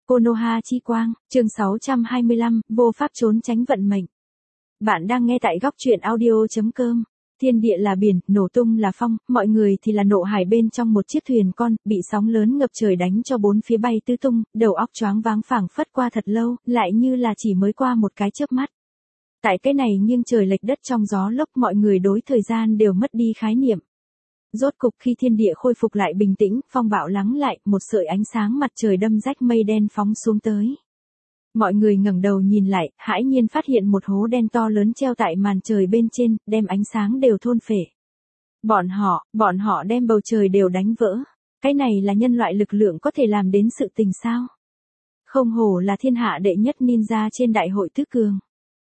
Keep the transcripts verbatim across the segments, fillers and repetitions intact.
Konoha chi quang, chương sáu trăm hai mươi lăm, vô pháp trốn tránh vận mệnh. Bạn đang nghe tại góc truyện audio.com. Thiên địa là biển, nổ tung là phong, mọi người thì là nộ hải bên trong một chiếc thuyền con, bị sóng lớn ngập trời đánh cho bốn phía bay tứ tung, đầu óc choáng váng phảng phất qua thật lâu, lại như là chỉ mới qua một cái chớp mắt. Tại cái này nghiêng trời lệch đất trong gió lốc, mọi người đối thời gian đều mất đi khái niệm. Rốt cục khi thiên địa khôi phục lại bình tĩnh, phong bạo lắng lại, một sợi ánh sáng mặt trời đâm rách mây đen phóng xuống tới. Mọi người ngẩng đầu nhìn lại, hãi nhiên phát hiện một hố đen to lớn treo tại màn trời bên trên, đem ánh sáng đều thôn phệ. Bọn họ, bọn họ đem bầu trời đều đánh vỡ. Cái này là nhân loại lực lượng có thể làm đến sự tình sao? Không hổ là thiên hạ đệ nhất ninja trên đại hội tứ cường.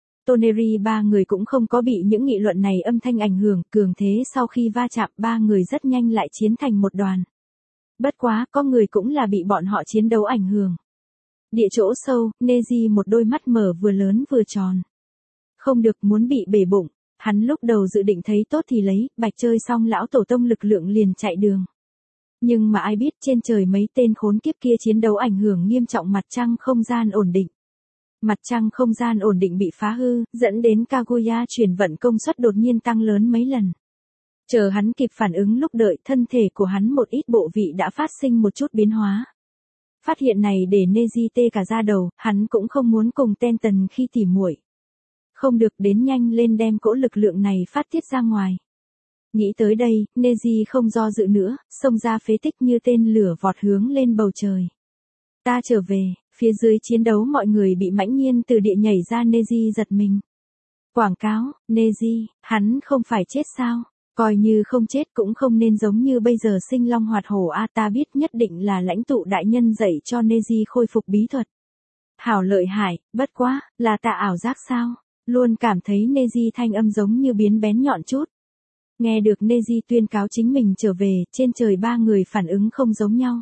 Toneri ba người cũng không có bị những nghị luận này âm thanh ảnh hưởng, cường thế sau khi va chạm ba người rất nhanh lại chiến thành một đoàn. Bất quá, có người cũng là bị bọn họ chiến đấu ảnh hưởng. Địa chỗ sâu, Neji một đôi mắt mở vừa lớn vừa tròn. Không được, muốn bị bể bụng, hắn lúc đầu dự định thấy tốt thì lấy, bạch chơi xong lão tổ tông lực lượng liền chạy đường. Nhưng mà ai biết trên trời mấy tên khốn kiếp kia chiến đấu ảnh hưởng nghiêm trọng mặt trăng không gian ổn định. Mặt trăng không gian ổn định bị phá hư, dẫn đến Kaguya chuyển vận công suất đột nhiên tăng lớn mấy lần. Chờ hắn kịp phản ứng lúc đợi, thân thể của hắn một ít bộ vị đã phát sinh một chút biến hóa. Phát hiện này để Neji tê cả da đầu, hắn cũng không muốn cùng Tenten khi tỉ muội. Không được, đến nhanh lên đem cỗ lực lượng này phát tiết ra ngoài. Nghĩ tới đây, Neji không do dự nữa, xông ra phế tích như tên lửa vọt hướng lên bầu trời. Ta trở về. Phía dưới chiến đấu mọi người bị mãnh nhiên từ địa nhảy ra, Neji giật mình. Quảng cáo, Neji, hắn không phải chết sao? Coi như không chết cũng không nên giống như bây giờ sinh long hoạt hổ a, ta biết nhất định là lãnh tụ đại nhân dạy cho Neji khôi phục bí thuật. Hảo lợi hại, bất quá, là ta ảo giác sao? Luôn cảm thấy Neji thanh âm giống như biến bén nhọn chút. Nghe được Neji tuyên cáo chính mình trở về, trên trời ba người phản ứng không giống nhau.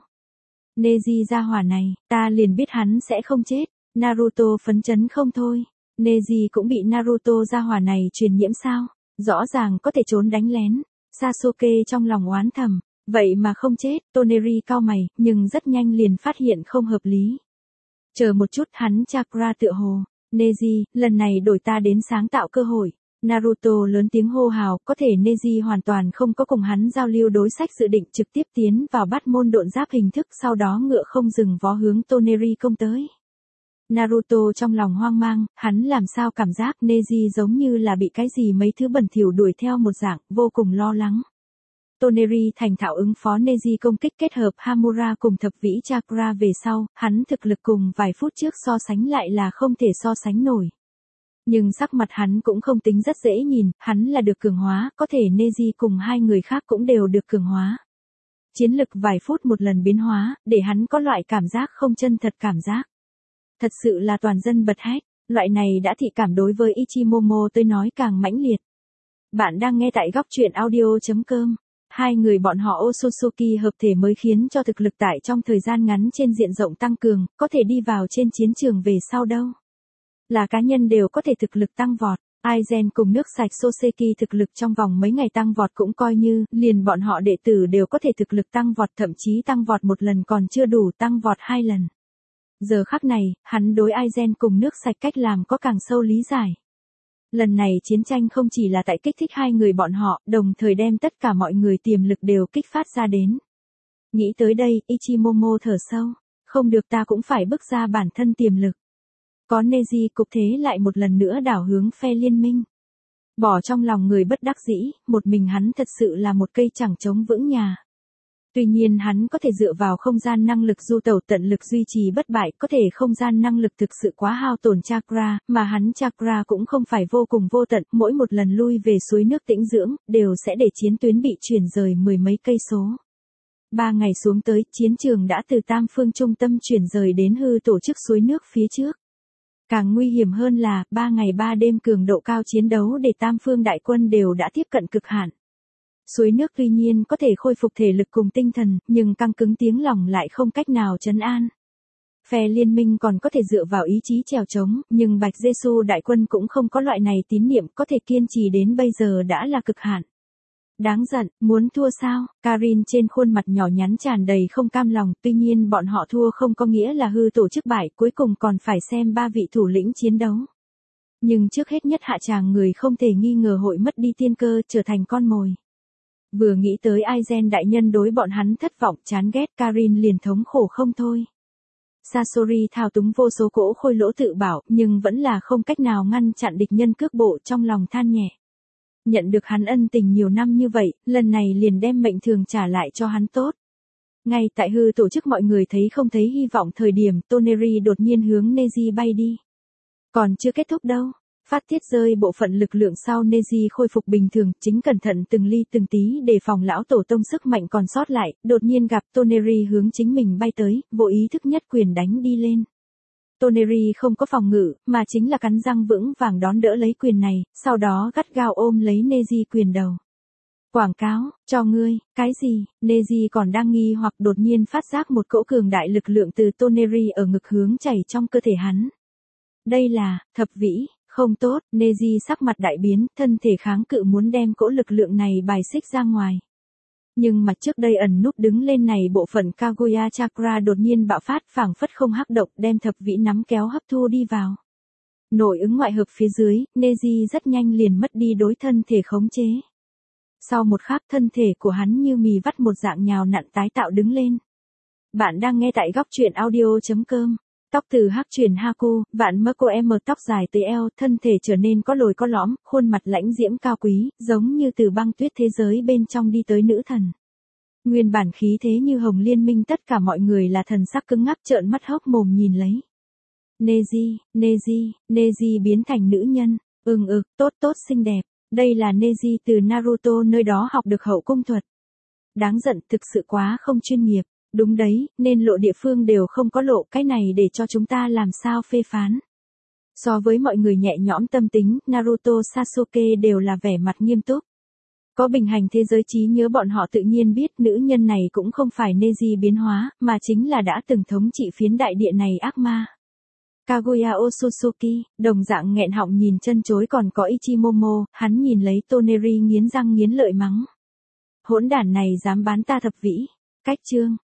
Neji gia hỏa này, ta liền biết hắn sẽ không chết. Naruto phấn chấn không thôi. Neji cũng bị Naruto gia hỏa này truyền nhiễm sao? Rõ ràng có thể trốn đánh lén. Sasuke trong lòng oán thầm, vậy mà không chết. Toneri cau mày, nhưng rất nhanh liền phát hiện không hợp lý. Chờ một chút, hắn chakra tựa hồ. Neji, lần này đổi ta đến sáng tạo cơ hội. Naruto lớn tiếng hô hào, có thể Neji hoàn toàn không có cùng hắn giao lưu đối sách, dự định trực tiếp tiến vào bắt môn độn giáp hình thức, sau đó ngựa không dừng vó hướng Toneri công tới. Naruto trong lòng hoang mang, hắn làm sao cảm giác Neji giống như là bị cái gì mấy thứ bẩn thỉu đuổi theo một dạng, vô cùng lo lắng. Toneri thành thạo ứng phó Neji công kích kết hợp Hamura cùng thập vĩ chakra về sau, hắn thực lực cùng vài phút trước so sánh lại là không thể so sánh nổi. Nhưng sắc mặt hắn cũng không tính rất dễ nhìn, hắn là được cường hóa, có thể Neji cùng hai người khác cũng đều được cường hóa. Chiến lực vài phút một lần biến hóa, để hắn có loại cảm giác không chân thật cảm giác. Thật sự là toàn dân bật hét, loại này đã thị cảm đối với Ichimomo tôi nói càng mãnh liệt. Bạn đang nghe tại góc truyện audio.com. Hai người bọn họ Otsutsuki hợp thể mới khiến cho thực lực tại trong thời gian ngắn trên diện rộng tăng cường, có thể đi vào trên chiến trường về sau đâu. Là cá nhân đều có thể thực lực tăng vọt. Aizen cùng nước sạch Soseki thực lực trong vòng mấy ngày tăng vọt cũng coi như, liền bọn họ đệ tử đều có thể thực lực tăng vọt, thậm chí tăng vọt một lần còn chưa đủ, tăng vọt hai lần. Giờ khắc này, hắn đối Aizen cùng nước sạch cách làm có càng sâu lý giải. Lần này chiến tranh không chỉ là tại kích thích hai người bọn họ, đồng thời đem tất cả mọi người tiềm lực đều kích phát ra đến. Nghĩ tới đây, Ichimomo thở sâu. Không được, ta cũng phải bức ra bản thân tiềm lực. Có Neji cục thế lại một lần nữa đảo hướng phe liên minh. Bỏ trong lòng người bất đắc dĩ, một mình hắn thật sự là một cây chẳng chống vững nhà. Tuy nhiên hắn có thể dựa vào không gian năng lực du tẩu tận lực duy trì bất bại, có thể không gian năng lực thực sự quá hao tổn chakra, mà hắn chakra cũng không phải vô cùng vô tận, mỗi một lần lui về suối nước tĩnh dưỡng, đều sẽ để chiến tuyến bị chuyển rời mười mấy cây số. Ba ngày xuống tới, chiến trường đã từ tam phương trung tâm chuyển rời đến hư tổ chức suối nước phía trước. Càng nguy hiểm hơn là, ba ngày ba đêm cường độ cao chiến đấu để tam phương đại quân đều đã tiếp cận cực hạn. Suối nước tuy nhiên có thể khôi phục thể lực cùng tinh thần, nhưng căng cứng tiếng lòng lại không cách nào trấn an. Phe liên minh còn có thể dựa vào ý chí trèo trống, nhưng Bạch Giêsu đại quân cũng không có loại này tín niệm, có thể kiên trì đến bây giờ đã là cực hạn. Đáng giận, muốn thua sao? Karin trên khuôn mặt nhỏ nhắn tràn đầy không cam lòng, tuy nhiên bọn họ thua không có nghĩa là hư tổ chức bại, cuối cùng còn phải xem ba vị thủ lĩnh chiến đấu. Nhưng trước hết nhất hạ tràng người không thể nghi ngờ hội mất đi tiên cơ, trở thành con mồi. Vừa nghĩ tới Aizen đại nhân đối bọn hắn thất vọng, chán ghét, Karin liền thống khổ không thôi. Sasori thao túng vô số cỗ khôi lỗ tự bảo, nhưng vẫn là không cách nào ngăn chặn địch nhân cước bộ, trong lòng than nhẹ. Nhận được hắn ân tình nhiều năm như vậy, lần này liền đem mệnh thường trả lại cho hắn tốt. Ngay tại hư tổ chức mọi người thấy không thấy hy vọng thời điểm, Toneri đột nhiên hướng Neji bay đi. Còn chưa kết thúc đâu. Phát tiết rơi bộ phận lực lượng sau Neji khôi phục bình thường, chính cẩn thận từng ly từng tí để phòng lão tổ tông sức mạnh còn sót lại, đột nhiên gặp Toneri hướng chính mình bay tới, vô ý thức nhất quyền đánh đi lên. Toneri không có phòng ngự, mà chính là cắn răng vững vàng đón đỡ lấy quyền này, sau đó gắt gao ôm lấy Neji quyền đầu. Quảng cáo, cho ngươi, cái gì? Neji còn đang nghi hoặc đột nhiên phát giác một cỗ cường đại lực lượng từ Toneri ở ngực hướng chảy trong cơ thể hắn. Đây là, thập vĩ. Không tốt, Neji sắc mặt đại biến, thân thể kháng cự muốn đem cỗ lực lượng này bài xích ra ngoài. Nhưng mà trước đây ẩn núp đứng lên này bộ phận Kaguya Chakra đột nhiên bạo phát, phảng phất không hắc động, đem thập vĩ nắm kéo hấp thu đi vào. Nội ứng ngoại hợp phía dưới, Neji rất nhanh liền mất đi đối thân thể khống chế. Sau một khắc thân thể của hắn như mì vắt một dạng nhào nặn tái tạo đứng lên. Bạn đang nghe tại góc truyện audio chấm com. Tóc từ hắc chuyển Haku, vạn mơ cô em tóc dài tới eo, thân thể trở nên có lồi có lõm, khuôn mặt lãnh diễm cao quý, giống như từ băng tuyết thế giới bên trong đi tới nữ thần. Nguyên bản khí thế như hồng liên minh, tất cả mọi người là thần sắc cứng ngắc trợn mắt hốc mồm nhìn lấy. Neji, Neji, Neji biến thành nữ nhân, ừng ực, tốt tốt xinh đẹp, đây là Neji từ Naruto nơi đó học được hậu cung thuật. Đáng giận, thực sự quá không chuyên nghiệp. Đúng đấy, nên lộ địa phương đều không có lộ, cái này để cho chúng ta làm sao phê phán. So với mọi người nhẹ nhõm tâm tính, Naruto Sasuke đều là vẻ mặt nghiêm túc. Có bình hành thế giới trí nhớ, bọn họ tự nhiên biết nữ nhân này cũng không phải Neji biến hóa, mà chính là đã từng thống trị phiến đại địa này ác ma. Kaguya Otsutsuki, đồng dạng nghẹn họng nhìn chân chối, còn có Ichimomo, hắn nhìn lấy Toneri nghiến răng nghiến lợi mắng. Hỗn đản này dám bán ta thập vĩ. Cách chương.